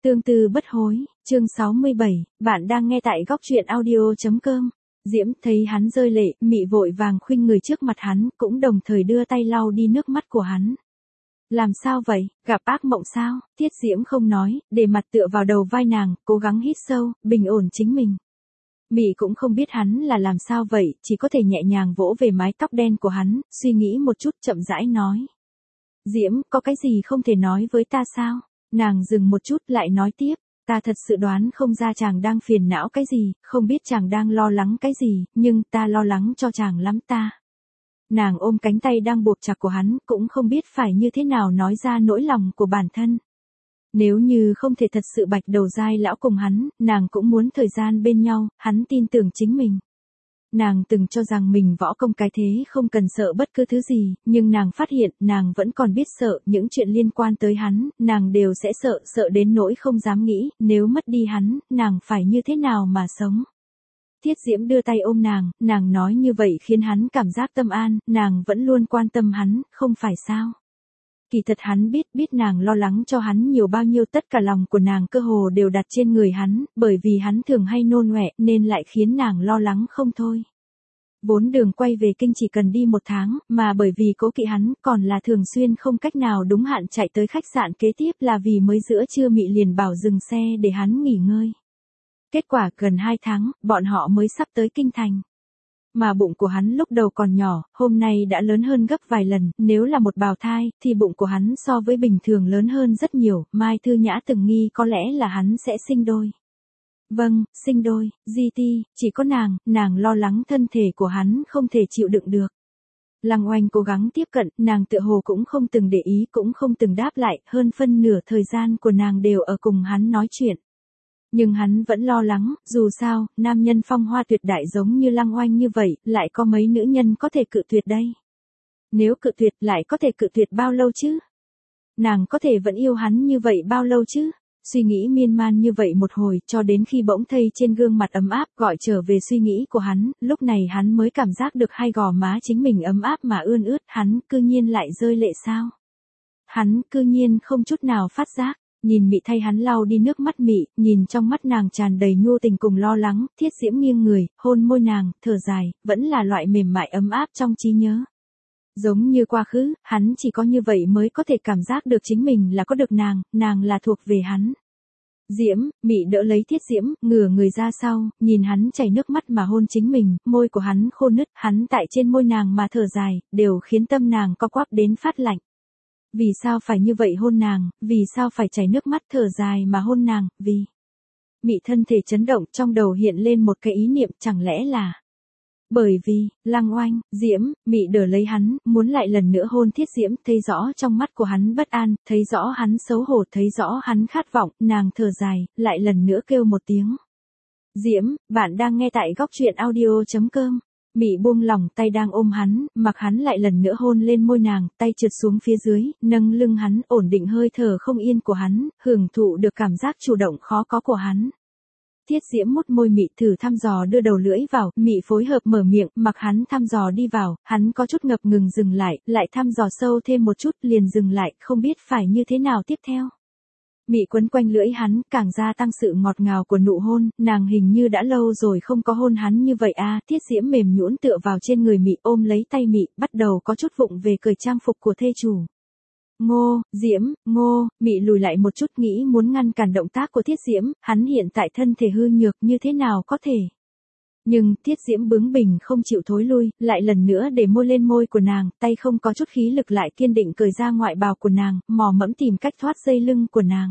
Tương tư bất hối, chương 67, bạn đang nghe tại góc truyện audio.com. Diễm thấy hắn rơi lệ, mị vội vàng khuynh người trước mặt hắn, cũng đồng thời đưa tay lau đi nước mắt của hắn. Làm sao vậy, gặp ác mộng sao? Tiết Diễm không nói, để mặt tựa vào đầu vai nàng, cố gắng hít sâu, bình ổn chính mình. Mị cũng không biết hắn là làm sao vậy, chỉ có thể nhẹ nhàng vỗ về mái tóc đen của hắn, suy nghĩ một chút chậm rãi nói. Diễm, có cái gì không thể nói với ta sao? Nàng dừng một chút lại nói tiếp, ta thật sự đoán không ra chàng đang phiền não cái gì, không biết chàng đang lo lắng cái gì, nhưng ta lo lắng cho chàng lắm ta. Nàng ôm cánh tay đang buộc chặt của hắn, cũng không biết phải như thế nào nói ra nỗi lòng của bản thân. Nếu như không thể thật sự bạch đầu dai lão cùng hắn, nàng cũng muốn thời gian bên nhau, hắn tin tưởng chính mình. Nàng từng cho rằng mình võ công cái thế không cần sợ bất cứ thứ gì, nhưng nàng phát hiện nàng vẫn còn biết sợ những chuyện liên quan tới hắn, nàng đều sẽ sợ đến nỗi không dám nghĩ, nếu mất đi hắn, nàng phải như thế nào mà sống. Tiết Diễm đưa tay ôm nàng nói như vậy khiến hắn cảm giác tâm an, nàng vẫn luôn quan tâm hắn, không phải sao. Kỳ thật hắn biết nàng lo lắng cho hắn nhiều bao nhiêu, tất cả lòng của nàng cơ hồ đều đặt trên người hắn, bởi vì hắn thường hay nôn ọe nên lại khiến nàng lo lắng không thôi. Vốn đường quay về kinh chỉ cần đi 1 tháng, mà bởi vì cố kỵ hắn còn là thường xuyên không cách nào đúng hạn chạy tới khách sạn kế tiếp là vì mới giữa trưa Mị liền bảo dừng xe để hắn nghỉ ngơi. Kết quả gần 2 tháng, bọn họ mới sắp tới kinh thành. Mà bụng của hắn lúc đầu còn nhỏ, hôm nay đã lớn hơn gấp vài lần, nếu là một bào thai, thì bụng của hắn so với bình thường lớn hơn rất nhiều, Mai Thư Nhã từng nghi có lẽ là hắn sẽ sinh đôi. Vâng, sinh đôi, GT, chỉ có nàng lo lắng thân thể của hắn không thể chịu đựng được. Lăng Oanh cố gắng tiếp cận, nàng tựa hồ cũng không từng để ý, cũng không từng đáp lại, hơn phân nửa thời gian của nàng đều ở cùng hắn nói chuyện. Nhưng hắn vẫn lo lắng, dù sao, nam nhân phong hoa tuyệt đại giống như Lăng Oanh như vậy, lại có mấy nữ nhân có thể cự tuyệt đây. Nếu cự tuyệt lại có thể cự tuyệt bao lâu chứ? Nàng có thể vẫn yêu hắn như vậy bao lâu chứ? Suy nghĩ miên man như vậy một hồi, cho đến khi bỗng thấy trên gương mặt ấm áp gọi trở về suy nghĩ của hắn, lúc này hắn mới cảm giác được hai gò má chính mình ấm áp mà ươn ướt, hắn cư nhiên lại rơi lệ sao? Hắn cư nhiên không chút nào phát giác. Nhìn Mị thay hắn lau đi nước mắt Mị, nhìn trong mắt nàng tràn đầy nhu tình cùng lo lắng, Thiết Diễm nghiêng người, hôn môi nàng, thở dài, vẫn là loại mềm mại ấm áp trong trí nhớ. Giống như quá khứ, hắn chỉ có như vậy mới có thể cảm giác được chính mình là có được nàng là thuộc về hắn. Diễm, Mị đỡ lấy Thiết Diễm, ngửa người ra sau, nhìn hắn chảy nước mắt mà hôn chính mình, môi của hắn khô nứt, hắn tại trên môi nàng mà thở dài, đều khiến tâm nàng co quắp đến phát lạnh. Vì sao phải như vậy hôn nàng, vì sao phải chảy nước mắt thở dài mà hôn nàng, vì... Mị thân thể chấn động, trong đầu hiện lên một cái ý niệm, chẳng lẽ là... Bởi vì, Lăng Oanh, Diễm, Mị đỡ lấy hắn, muốn lại lần nữa hôn Thiết Diễm, thấy rõ trong mắt của hắn bất an, thấy rõ hắn xấu hổ, thấy rõ hắn khát vọng, nàng thở dài, lại lần nữa kêu một tiếng. Diễm, bạn đang nghe tại góc truyện audio.com. Mị buông lỏng tay đang ôm hắn, mặc hắn lại lần nữa hôn lên môi nàng, tay trượt xuống phía dưới, nâng lưng hắn, ổn định hơi thở không yên của hắn, hưởng thụ được cảm giác chủ động khó có của hắn. Thiết Diễm mút môi Mị thử thăm dò đưa đầu lưỡi vào, Mị phối hợp mở miệng, mặc hắn thăm dò đi vào, hắn có chút ngập ngừng dừng lại thăm dò sâu thêm một chút liền dừng lại, không biết phải như thế nào tiếp theo. Mị quấn quanh lưỡi hắn, càng gia tăng sự ngọt ngào của nụ hôn, nàng hình như đã lâu rồi không có hôn hắn như vậy à, Thiết Diễm mềm nhũn tựa vào trên người Mị ôm lấy tay Mị, bắt đầu có chút vụng về cởi trang phục của thê chủ. Ngô, Diễm, Ngô, Mị lùi lại một chút nghĩ muốn ngăn cản động tác của Thiết Diễm, hắn hiện tại thân thể hư nhược như thế nào có thể. Nhưng, Thiết Diễm bướng bỉnh không chịu thối lui, lại lần nữa để môi lên môi của nàng, tay không có chút khí lực lại kiên định cởi ra ngoại bào của nàng, mò mẫm tìm cách thoát dây lưng của nàng.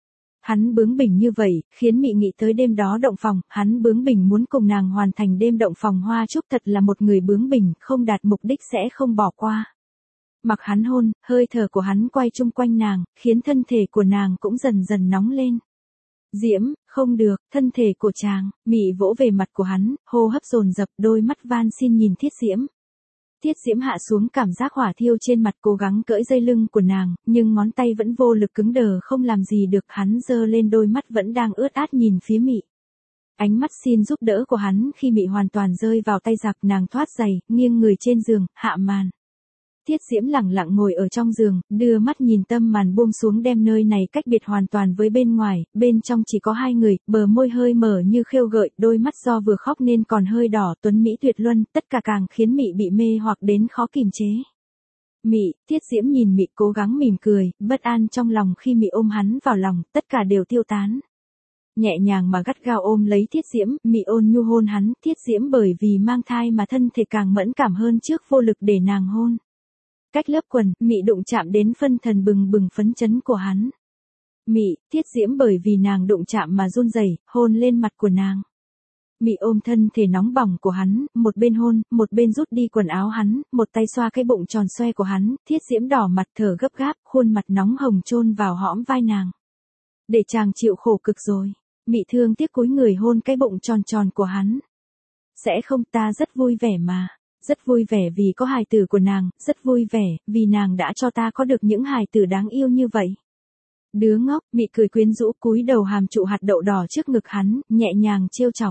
Hắn bướng bỉnh như vậy, khiến Mị nghĩ tới đêm đó động phòng, hắn bướng bỉnh muốn cùng nàng hoàn thành đêm động phòng hoa chúc, thật là một người bướng bỉnh, không đạt mục đích sẽ không bỏ qua. Mặc hắn hôn, hơi thở của hắn quay chung quanh nàng, khiến thân thể của nàng cũng dần dần nóng lên. Diễm, không được, thân thể của chàng, Mị vỗ về mặt của hắn, hô hấp dồn dập, đôi mắt van xin nhìn Thiết Diễm. Thiết Diễm hạ xuống cảm giác hỏa thiêu trên mặt, cố gắng cởi dây lưng của nàng, nhưng ngón tay vẫn vô lực cứng đờ không làm gì được, hắn giơ lên đôi mắt vẫn đang ướt át nhìn phía Mị. Ánh mắt xin giúp đỡ của hắn khi Mị hoàn toàn rơi vào tay giặc, nàng thoát giày, nghiêng người trên giường, hạ màn. Thiết Diễm lẳng lặng ngồi ở trong giường, đưa mắt nhìn tâm màn buông xuống đem nơi này cách biệt hoàn toàn với bên ngoài, bên trong chỉ có hai người, bờ môi hơi mở như khêu gợi, đôi mắt do vừa khóc nên còn hơi đỏ, tuấn mỹ tuyệt luân, tất cả càng khiến Mị bị mê hoặc đến khó kìm chế. Mị, Thiết Diễm nhìn Mị cố gắng mỉm cười, bất an trong lòng khi Mị ôm hắn vào lòng, tất cả đều tiêu tán. Nhẹ nhàng mà gắt gao ôm lấy Thiết Diễm, Mị ôn nhu hôn hắn, Thiết Diễm bởi vì mang thai mà thân thể càng mẫn cảm hơn trước, vô lực để nàng hôn. Cách lớp quần, Mị đụng chạm đến phân thần bừng bừng phấn chấn của hắn. Mị, Thiết Diễm bởi vì nàng đụng chạm mà run rẩy, hôn lên mặt của nàng. Mị ôm thân thể nóng bỏng của hắn, một bên hôn, một bên rút đi quần áo hắn, một tay xoa cái bụng tròn xoe của hắn, Thiết Diễm đỏ mặt thở gấp gáp, khuôn mặt nóng hồng chôn vào hõm vai nàng. Để chàng chịu khổ cực rồi. Mị thương tiếc cúi người hôn cái bụng tròn tròn của hắn. Sẽ không, ta rất vui vẻ mà. Rất vui vẻ vì có hài tử của nàng, rất vui vẻ, vì nàng đã cho ta có được những hài tử đáng yêu như vậy. Đứa ngốc, Mị cười quyến rũ cúi đầu hàm trụ hạt đậu đỏ trước ngực hắn, nhẹ nhàng trêu chọc.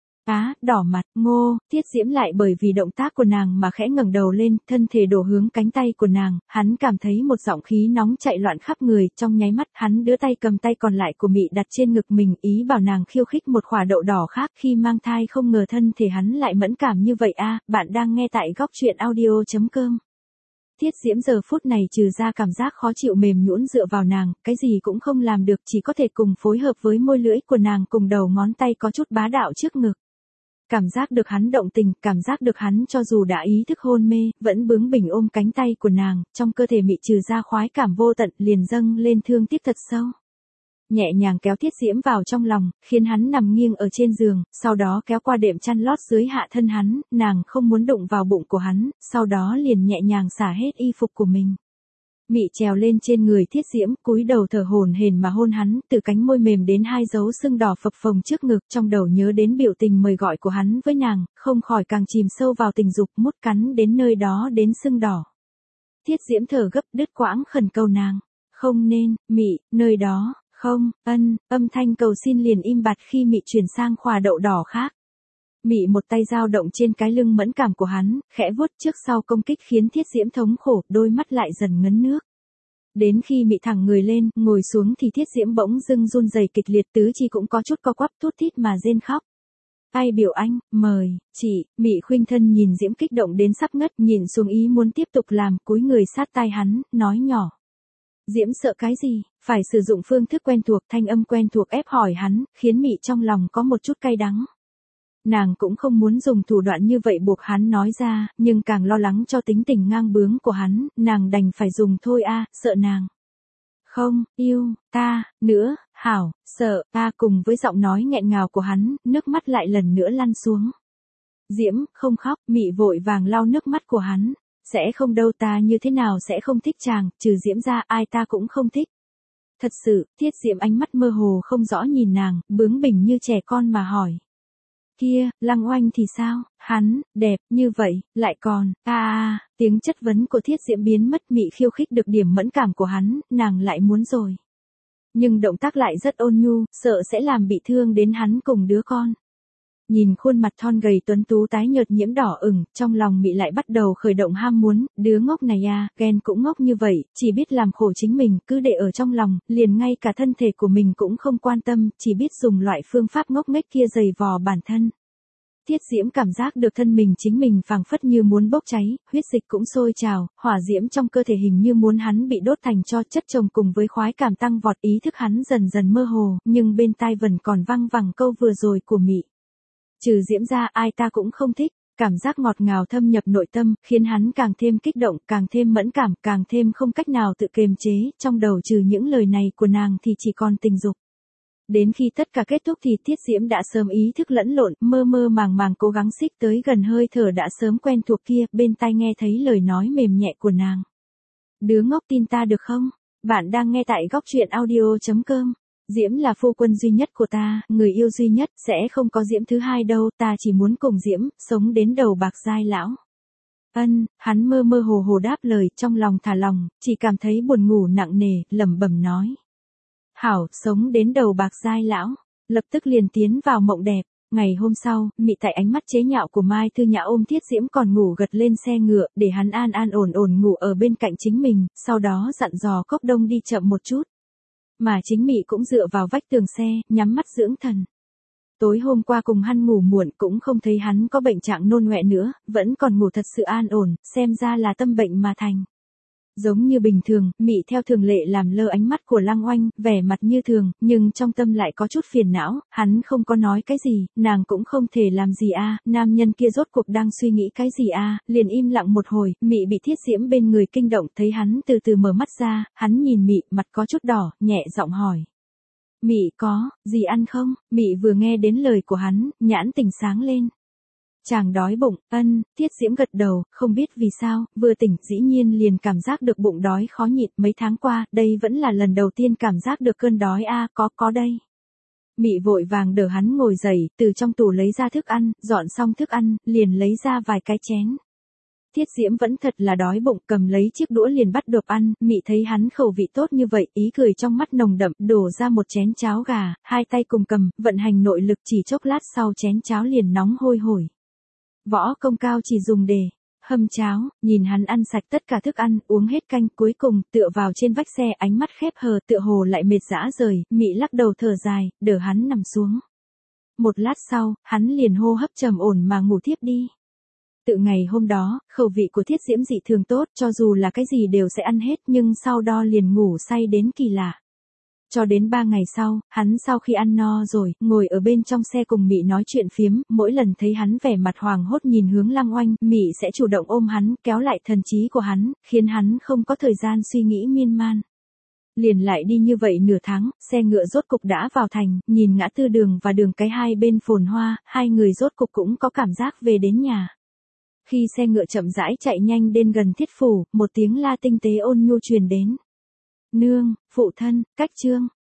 Đỏ mặt, ngô, Thiết Diễm lại bởi vì động tác của nàng mà khẽ ngẩng đầu lên, thân thể đổ hướng cánh tay của nàng, hắn cảm thấy một giọng khí nóng chạy loạn khắp người, trong nháy mắt hắn đưa tay cầm tay còn lại của Mị đặt trên ngực mình, ý bảo nàng khiêu khích một khỏa đậu đỏ khác, khi mang thai không ngờ thân thể hắn lại mẫn cảm như vậy. Bạn đang nghe tại góc truyện audio.com. Thiết Diễm giờ phút này trừ ra cảm giác khó chịu mềm nhũn dựa vào nàng, cái gì cũng không làm được, chỉ có thể cùng phối hợp với môi lưỡi của nàng cùng đầu ngón tay có chút bá đạo trước ngực. Cảm giác được hắn động tình, cảm giác được hắn cho dù đã ý thức hôn mê, vẫn bướng bỉnh ôm cánh tay của nàng, trong cơ thể Mị trừ ra khoái cảm vô tận, liền dâng lên thương tiếc thật sâu. Nhẹ nhàng kéo Thiết Diễm vào trong lòng, khiến hắn nằm nghiêng ở trên giường, sau đó kéo qua đệm chăn lót dưới hạ thân hắn, nàng không muốn đụng vào bụng của hắn, sau đó liền nhẹ nhàng xả hết y phục của mình. Mị trèo lên trên người Thiết Diễm, cúi đầu thở hổn hển mà hôn hắn, từ cánh môi mềm đến hai dấu sưng đỏ phập phồng trước ngực, trong đầu nhớ đến biểu tình mời gọi của hắn với nàng, không khỏi càng chìm sâu vào tình dục, mút cắn đến nơi đó đến sưng đỏ. Thiết Diễm thở gấp đứt quãng khẩn cầu nàng, không nên, Mị, nơi đó, không, âm thanh cầu xin liền im bặt khi Mị chuyển sang khỏa đậu đỏ khác. Mị một tay dao động trên cái lưng mẫn cảm của hắn, khẽ vuốt trước sau công kích khiến Thiết Diễm thống khổ, đôi mắt lại dần ngấn nước. Đến khi Mị thẳng người lên, ngồi xuống thì Thiết Diễm bỗng dưng run rẩy kịch liệt, tứ chi cũng có chút co quắp thút thít mà rên khóc. Ai biểu anh, mời, chị, Mị khuynh thân nhìn Diễm kích động đến sắp ngất, nhìn xuống ý muốn tiếp tục làm, cúi người sát tai hắn, nói nhỏ. Diễm sợ cái gì, phải sử dụng phương thức quen thuộc, thanh âm quen thuộc ép hỏi hắn, khiến Mị trong lòng có một chút cay đắng. Nàng cũng không muốn dùng thủ đoạn như vậy buộc hắn nói ra, nhưng càng lo lắng cho tính tình ngang bướng của hắn, nàng đành phải dùng thôi. Sợ nàng không yêu ta nữa, hảo, sợ cùng với giọng nói nghẹn ngào của hắn, nước mắt lại lần nữa lăn xuống. Diễm, không khóc, Mị vội vàng lau nước mắt của hắn. Sẽ không đâu, ta như thế nào sẽ không thích chàng, trừ Diễm ra ai ta cũng không thích. Thật sự, Thiết Diễm ánh mắt mơ hồ không rõ nhìn nàng, bướng bỉnh như trẻ con mà hỏi. Kia, Lăng Oanh thì sao, hắn, đẹp, như vậy, lại còn, tiếng chất vấn của Thiết Diễm biến mất. Mị khiêu khích được điểm mẫn cảm của hắn, nàng lại muốn rồi. Nhưng động tác lại rất ôn nhu, sợ sẽ làm bị thương đến hắn cùng đứa con. Nhìn khuôn mặt thon gầy tuấn tú tái nhợt nhiễm đỏ ửng, trong lòng Mị lại bắt đầu khởi động ham muốn, đứa ngốc này ghen cũng ngốc như vậy, chỉ biết làm khổ chính mình, cứ để ở trong lòng, liền ngay cả thân thể của mình cũng không quan tâm, chỉ biết dùng loại phương pháp ngốc nghếch kia giày vò bản thân. Thiết Diễm cảm giác được thân mình chính mình phảng phất như muốn bốc cháy, huyết dịch cũng sôi trào, hỏa diễm trong cơ thể hình như muốn hắn bị đốt thành tro, chất chồng cùng với khoái cảm tăng vọt, ý thức hắn dần dần mơ hồ, nhưng bên tai vẫn còn văng vẳng câu vừa rồi của Mị. Trừ Diễm ra ai ta cũng không thích, cảm giác ngọt ngào thâm nhập nội tâm, khiến hắn càng thêm kích động, càng thêm mẫn cảm, càng thêm không cách nào tự kiềm chế, trong đầu trừ những lời này của nàng thì chỉ còn tình dục. Đến khi tất cả kết thúc thì Thiết Diễm đã sớm ý thức lẫn lộn, mơ mơ màng màng cố gắng xích tới gần hơi thở đã sớm quen thuộc kia, bên tai nghe thấy lời nói mềm nhẹ của nàng. Đứa ngốc, tin ta được không? Bạn đang nghe tại góc truyện audio.com. Diễm là phu quân duy nhất của ta, người yêu duy nhất, sẽ không có Diễm thứ hai đâu, ta chỉ muốn cùng Diễm, sống đến đầu bạc giai lão. Hắn mơ mơ hồ hồ đáp lời, trong lòng thả lòng, chỉ cảm thấy buồn ngủ nặng nề, lẩm bẩm nói. Hảo, sống đến đầu bạc giai lão, lập tức liền tiến vào mộng đẹp. Ngày hôm sau, Mị tại ánh mắt chế nhạo của Mai Thư Nhã ôm Thiết Diễm còn ngủ gật lên xe ngựa, để hắn an an ổn ổn ngủ ở bên cạnh chính mình, sau đó dặn dò Cốc Đông đi chậm một chút. Mà chính Mị cũng dựa vào vách tường xe, nhắm mắt dưỡng thần. Tối hôm qua cùng hắn ngủ muộn cũng không thấy hắn có bệnh trạng nôn ọe nữa, vẫn còn ngủ thật sự an ổn, xem ra là tâm bệnh mà thành. Giống như bình thường, Mị theo thường lệ làm lơ ánh mắt của Lăng Oanh, vẻ mặt như thường, nhưng trong tâm lại có chút phiền não, hắn không có nói cái gì, nàng cũng không thể làm gì nam nhân kia rốt cuộc đang suy nghĩ cái gì liền im lặng một hồi, Mị bị Thiết Diễm bên người kinh động, thấy hắn từ từ mở mắt ra, hắn nhìn Mị, mặt có chút đỏ, nhẹ giọng hỏi. Mị có, gì ăn không? Mị vừa nghe đến lời của hắn, nhãn tình sáng lên. Chàng đói bụng, Thiết Diễm gật đầu, không biết vì sao, vừa tỉnh dĩ nhiên liền cảm giác được bụng đói khó nhịn, mấy tháng qua, đây vẫn là lần đầu tiên cảm giác được cơn đói có đây. Mị vội vàng đỡ hắn ngồi dậy, từ trong tủ lấy ra thức ăn, dọn xong thức ăn, liền lấy ra vài cái chén. Thiết Diễm vẫn thật là đói bụng, cầm lấy chiếc đũa liền bắt đầu ăn, Mị thấy hắn khẩu vị tốt như vậy, ý cười trong mắt nồng đậm, đổ ra một chén cháo gà, hai tay cùng cầm, vận hành nội lực chỉ chốc lát sau chén cháo liền nóng hôi hổi. Võ công cao chỉ dùng để hâm cháo, nhìn hắn ăn sạch tất cả thức ăn, uống hết canh, cuối cùng tựa vào trên vách xe, ánh mắt khép hờ, tựa hồ lại mệt rã rời, Mị lắc đầu thở dài, đỡ hắn nằm xuống. Một lát sau, hắn liền hô hấp trầm ổn mà ngủ thiếp đi. Tự ngày hôm đó, khẩu vị của Thiết Diễm dị thường tốt, cho dù là cái gì đều sẽ ăn hết, nhưng sau đó liền ngủ say đến kỳ lạ. Cho đến 3 ngày sau, hắn sau khi ăn no rồi, ngồi ở bên trong xe cùng Mị nói chuyện phiếm, mỗi lần thấy hắn vẻ mặt hoàng hốt nhìn hướng Lăng Oanh, Mị sẽ chủ động ôm hắn, kéo lại thần trí của hắn, khiến hắn không có thời gian suy nghĩ miên man. Liền lại đi như vậy nửa tháng, xe ngựa rốt cục đã vào thành, nhìn ngã tư đường và đường cái hai bên phồn hoa, hai người rốt cục cũng có cảm giác về đến nhà. Khi xe ngựa chậm rãi chạy nhanh đến gần Thiết phủ, một tiếng la tinh tế ôn nhu truyền đến. Nương, phụ thân, Cách Trương.